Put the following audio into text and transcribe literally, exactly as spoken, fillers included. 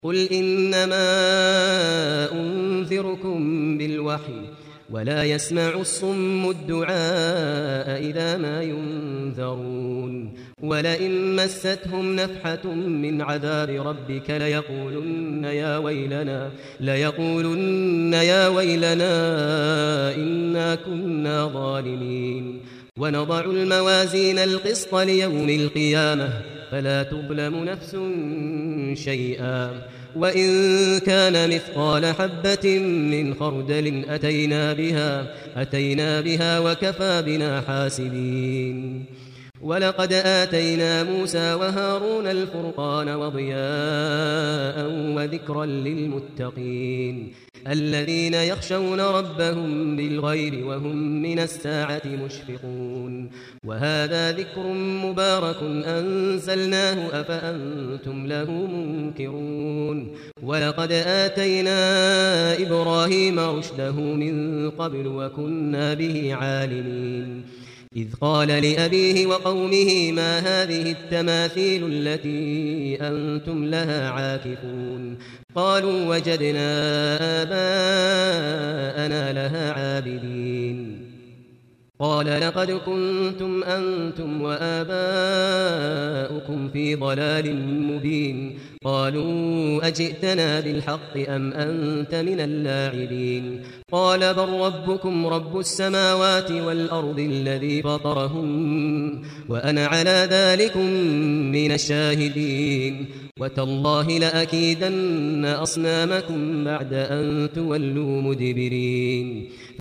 قل إنما أنذركم بالوحي ولا يسمع الصم الدعاء إذا ما ينذرون ولئن مستهم نفحة من عذاب ربك ليقولن يا ويلنا ليقولن يا ويلنا إنا كنا ظالمين ونضع الموازين القسط ليوم القيامة فلا تظلم نفس شيئا وإن كان مثقال حبة من خردل أتينا بها أتينا بها وكفى بنا حاسبين ولقد آتينا موسى وهارون الفرقان وضياء وذكرا للمتقين الذين يخشون ربهم بالغيب وهم من الساعة مشفقون وهذا ذكر مبارك أنزلناه أفأنتم له منكرون ولقد آتينا إبراهيم رشده من قبل وكنا به عالمين إذ قال لأبيه وقومه ما هذه التماثيل التي أنتم لها عاكفون قالوا وجدنا آباءنا لها عابدين قال لقد كنتم أنتم وآباؤكم في ضلال مبين قالوا أجئتنا بالحق أم أنت من اللاعبين قال بل ربكم رب السماوات والأرض الذي فطرهم وأنا على ذلكم من الشاهدين وتالله لأكيدن أصنامكم بعد أن تولوا مدبرين